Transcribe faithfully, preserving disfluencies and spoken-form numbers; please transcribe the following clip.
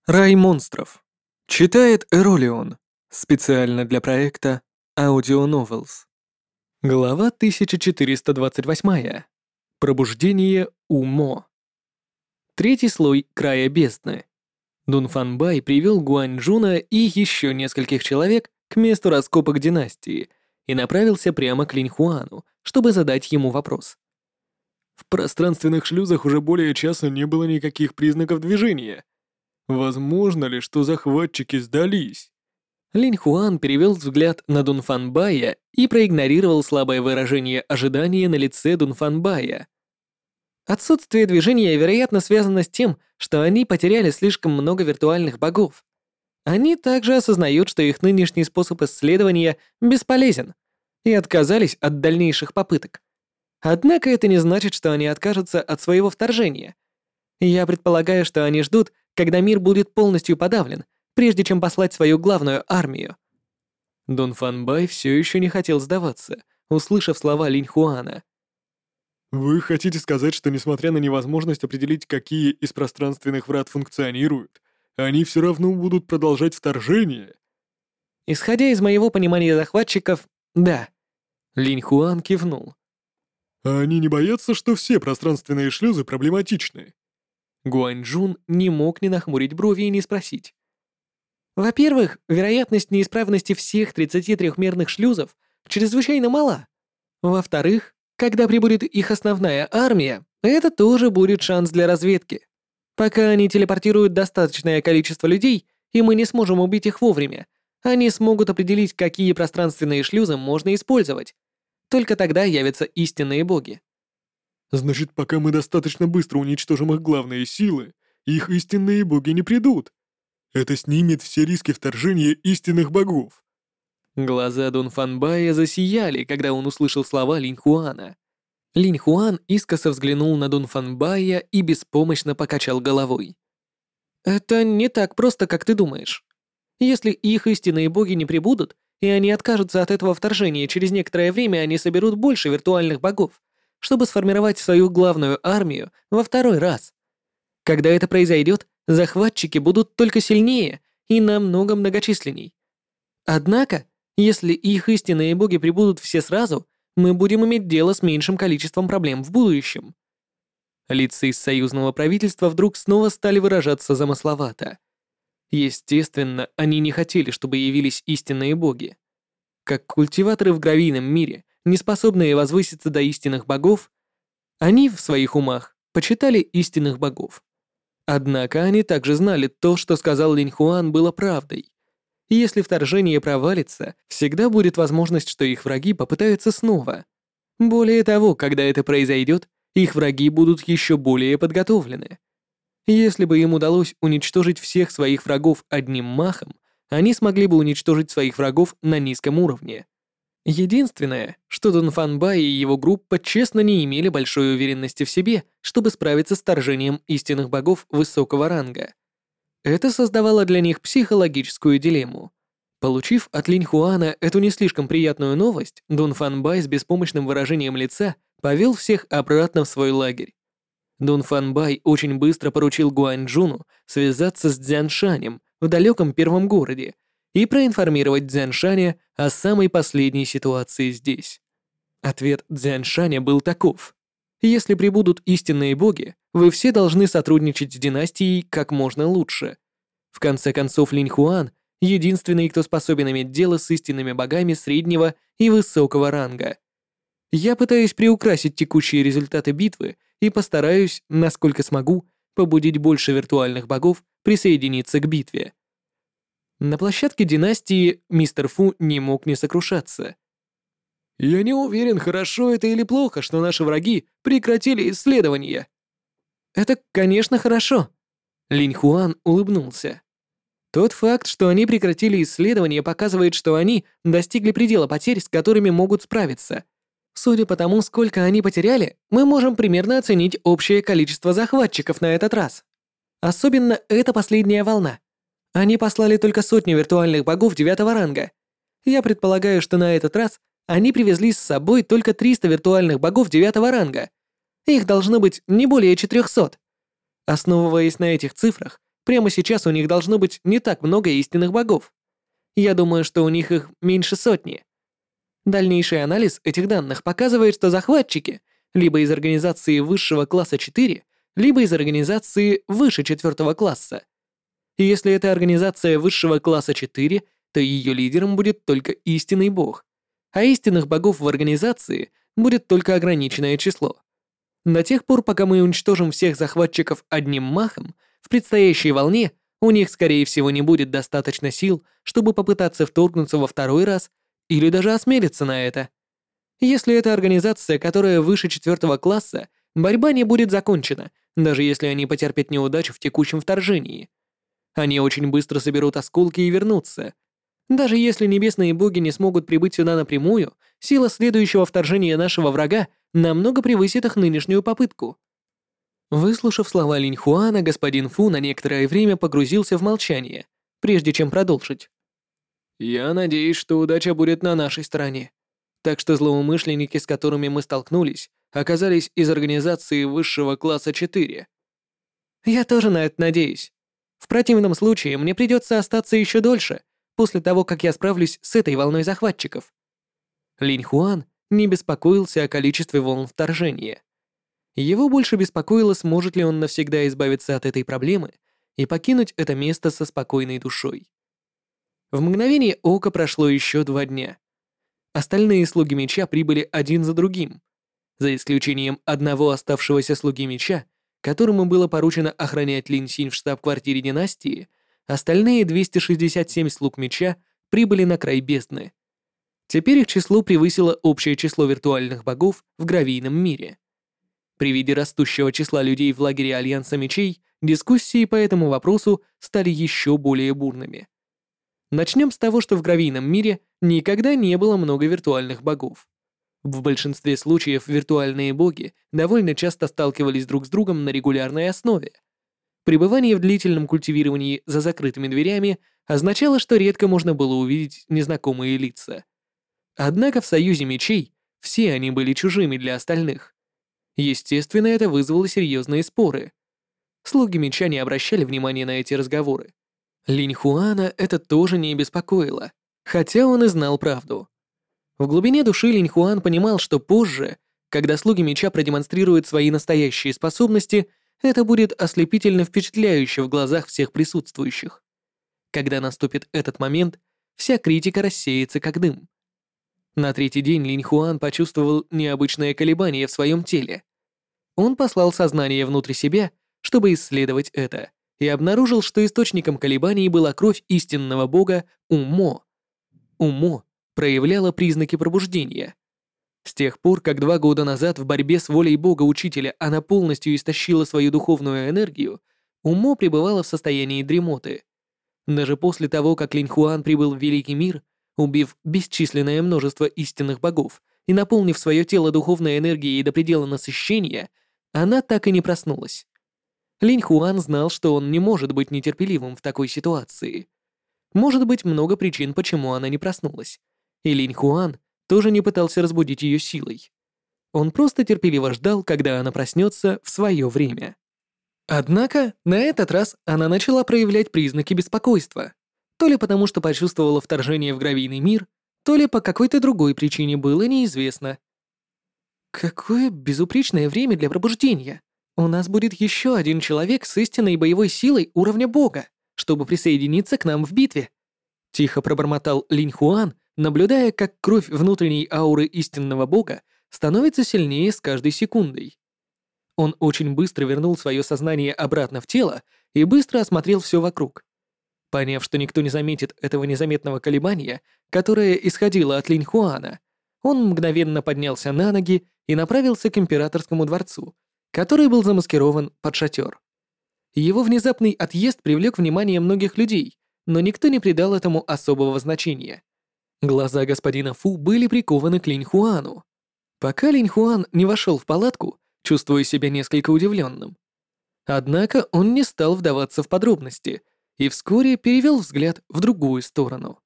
Рай монстров. Читает Эролион. Специально для проекта Audio Novels. Глава тысяча четыреста двадцать восемь. Пробуждение Умо. Третий слой края бездны. Дунфанбай привел Гуаньчжуна и еще нескольких человек к месту раскопок династии и направился прямо к Линьхуану, чтобы задать ему вопрос. В пространственных шлюзах уже более часа не было никаких признаков движения. Возможно ли, что захватчики сдались? Линьхуан перевел взгляд на Дунфанбая и проигнорировал слабое выражение ожидания на лице Дунфанбая. Отсутствие движения, вероятно, связано с тем, что они потеряли слишком много виртуальных богов. Они также осознают, что их нынешний способ исследования бесполезен, и отказались от дальнейших попыток. Однако это не значит, что они откажутся от своего вторжения. Я предполагаю, что они ждут, когда мир будет полностью подавлен, прежде чем послать свою главную армию. Дунфанбай все еще не хотел сдаваться, услышав слова Линьхуана. Вы хотите сказать, что несмотря на невозможность определить, какие из пространственных врат функционируют, они все равно будут продолжать вторжение? Исходя из моего понимания захватчиков, да. Линьхуан кивнул. А они не боятся, что все пространственные шлюзы проблематичны? Гуаньчжун не мог не нахмурить брови и не спросить. Во-первых, вероятность неисправности всех тридцати трёхмерных шлюзов чрезвычайно мала. Во-вторых, когда прибудет их основная армия, это тоже будет шанс для разведки. Пока они телепортируют достаточное количество людей, и мы не сможем убить их вовремя, они смогут определить, какие пространственные шлюзы можно использовать. Только тогда явятся истинные боги. Значит, пока мы достаточно быстро уничтожим их главные силы, их истинные боги не придут. Это снимет все риски вторжения истинных богов. Глаза Дунфанбая засияли, когда он услышал слова Линьхуана. Линьхуан искоса взглянул на Дунфанбая и беспомощно покачал головой. «Это не так просто, как ты думаешь. Если их истинные боги не прибудут, и они откажутся от этого вторжения, через некоторое время они соберут больше виртуальных богов, чтобы сформировать свою главную армию во второй раз. Когда это произойдет, захватчики будут только сильнее и намного многочисленней. Однако, если их истинные боги прибудут все сразу, мы будем иметь дело с меньшим количеством проблем в будущем». Лица из союзного правительства вдруг снова стали выражаться замысловато. Естественно, они не хотели, чтобы явились истинные боги. Как культиваторы в гравийном мире, не способные возвыситься до истинных богов, они в своих умах почитали истинных богов. Однако они также знали то, что сказал Линьхуан, было правдой. Если вторжение провалится, всегда будет возможность, что их враги попытаются снова. Более того, когда это произойдет, их враги будут еще более подготовлены. Если бы им удалось уничтожить всех своих врагов одним махом, они смогли бы уничтожить своих врагов на низком уровне. Единственное, что Дунфанбай и его группа честно не имели большой уверенности в себе, чтобы справиться с вторжением истинных богов высокого ранга. Это создавало для них психологическую дилемму. Получив от Линьхуана эту не слишком приятную новость, Дунфанбай с беспомощным выражением лица повел всех обратно в свой лагерь. Дунфанбай очень быстро поручил Гуаньчжуну связаться с Цзяншанем в далеком первом городе и проинформировать Цзяншаня о самой последней ситуации здесь. Ответ Цзяншаня был таков: если прибудут истинные боги, вы все должны сотрудничать с династией как можно лучше. В конце концов, Линьхуан — единственный, кто способен иметь дело с истинными богами среднего и высокого ранга. Я пытаюсь приукрасить текущие результаты битвы и постараюсь, насколько смогу, побудить больше виртуальных богов присоединиться к битве. На площадке династии мистер Фу не мог не сокрушаться. «Я не уверен, хорошо это или плохо, что наши враги прекратили исследования». «Это, конечно, хорошо», — Линьхуан улыбнулся. «Тот факт, что они прекратили исследования, показывает, что они достигли предела потерь, с которыми могут справиться. Судя по тому, сколько они потеряли, мы можем примерно оценить общее количество захватчиков на этот раз. Особенно эта последняя волна. Они послали только сотни виртуальных богов девятого ранга. Я предполагаю, что на этот раз они привезли с собой только триста виртуальных богов девятого ранга. Их должно быть не более четырёхсот. Основываясь на этих цифрах, Прямо сейчас у них должно быть не так много истинных богов. Я думаю, что у них их меньше сотни. Дальнейший анализ этих данных показывает, что захватчики либо из организации высшего класса четыре, либо из организации выше четвертого класса. И если это организация высшего класса четыре, то ее лидером будет только истинный бог, а истинных богов в организации будет только ограниченное число. До тех пор, пока мы уничтожим всех захватчиков одним махом, в предстоящей волне у них, скорее всего, не будет достаточно сил, чтобы попытаться вторгнуться во второй раз или даже осмелиться на это. Если это организация, которая выше четвертого класса, борьба не будет закончена, даже если они потерпят неудачу в текущем вторжении. Они очень быстро соберут осколки и вернутся. Даже если небесные боги не смогут прибыть сюда напрямую, сила следующего вторжения нашего врага намного превысит их нынешнюю попытку. Выслушав слова Линьхуана, господин Фу на некоторое время погрузился в молчание, прежде чем продолжить. «Я надеюсь, что удача будет на нашей стороне. Так что злоумышленники, с которыми мы столкнулись, оказались из организации высшего класса четыре. Я тоже на это надеюсь. В противном случае мне придется остаться еще дольше, после того, как я справлюсь с этой волной захватчиков». Линьхуан не беспокоился о количестве волн вторжения. Его больше беспокоило, сможет ли он навсегда избавиться от этой проблемы и покинуть это место со спокойной душой. В мгновение ока прошло еще два дня. Остальные слуги меча прибыли один за другим, за исключением одного оставшегося слуги меча, которому было поручено охранять Лин Синь в штаб-квартире династии. Остальные двести шестьдесят семь слуг меча прибыли на край бездны. Теперь их число превысило общее число виртуальных богов в гравийном мире. При виде растущего числа людей в лагере Альянса Мечей, дискуссии по этому вопросу стали еще более бурными. Начнем с того, что в гравийном мире никогда не было много виртуальных богов. В большинстве случаев виртуальные боги довольно часто сталкивались друг с другом на регулярной основе. Пребывание в длительном культивировании за закрытыми дверями означало, что редко можно было увидеть незнакомые лица. Однако в Союзе Мечей все они были чужими для остальных. Естественно, это вызвало серьезные споры. Слуги меча не обращали внимания на эти разговоры. Линьхуана это тоже не беспокоило, хотя он и знал правду. В глубине души Линьхуан понимал, что позже, когда слуги меча продемонстрируют свои настоящие способности, это будет ослепительно впечатляюще в глазах всех присутствующих. Когда наступит этот момент, вся критика рассеется как дым. На третий день Линьхуан почувствовал необычное колебание в своем теле. Он послал сознание внутрь себя, чтобы исследовать это, и обнаружил, что источником колебаний была кровь истинного бога Умо. Умо проявляла признаки пробуждения. С тех пор, как два года назад в борьбе с волей бога-учителя она полностью истощила свою духовную энергию, Умо пребывала в состоянии дремоты. Даже после того, как Линьхуан прибыл в Великий мир, убив бесчисленное множество истинных богов и наполнив свое тело духовной энергией до предела насыщения, она так и не проснулась. Линьхуан знал, что он не может быть нетерпеливым в такой ситуации. Может быть много причин, почему она не проснулась, и Линьхуан тоже не пытался разбудить ее силой. Он просто терпеливо ждал, когда она проснется в свое время. Однако на этот раз она начала проявлять признаки беспокойства. То ли потому, что почувствовала вторжение в гравийный мир, то ли по какой-то другой причине было неизвестно. Какое безупречное время для пробуждения! У нас будет еще один человек с истинной боевой силой уровня бога, чтобы присоединиться к нам в битве. Тихо пробормотал Линьхуан, наблюдая, как кровь внутренней ауры истинного бога становится сильнее с каждой секундой. Он очень быстро вернул свое сознание обратно в тело и быстро осмотрел все вокруг. Поняв, что никто не заметит этого незаметного колебания, которое исходило от Линьхуана, он мгновенно поднялся на ноги и направился к императорскому дворцу, который был замаскирован под шатер. Его внезапный отъезд привлек внимание многих людей, но никто не придал этому особого значения. Глаза господина Фу были прикованы к Линьхуану. Пока Линьхуан не вошел в палатку, чувствуя себя несколько удивленным. Однако он не стал вдаваться в подробности и вскоре перевел взгляд в другую сторону.